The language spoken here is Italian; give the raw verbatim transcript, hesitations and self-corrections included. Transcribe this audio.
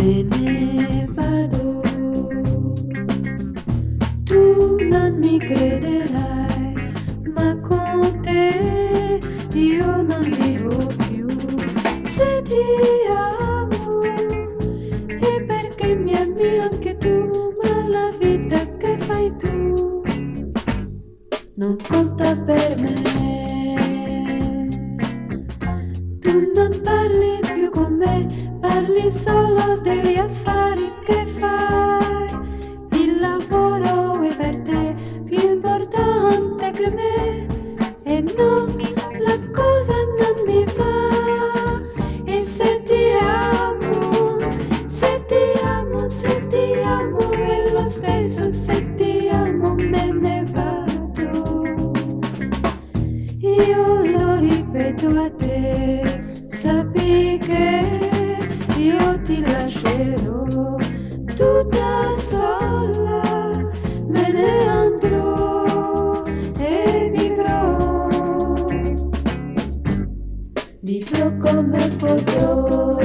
me ne vado. Tu non mi crederai, ma con te io non vivo più. Se ti amo è perché mi ami anche tu, ma la vita che fai tu non conta per me. Tu non parli più con me, parli solo degli affari che fai. Il lavoro è per te più importante che me, e no, la cosa non mi va. E se ti amo, se ti amo, se ti amo è lo stesso, se ti amo me ne vado. Io lo ripeto a te, sappi che io ti lascerò, tu da sola me ne andrò e vivrò, vivrò come potrò.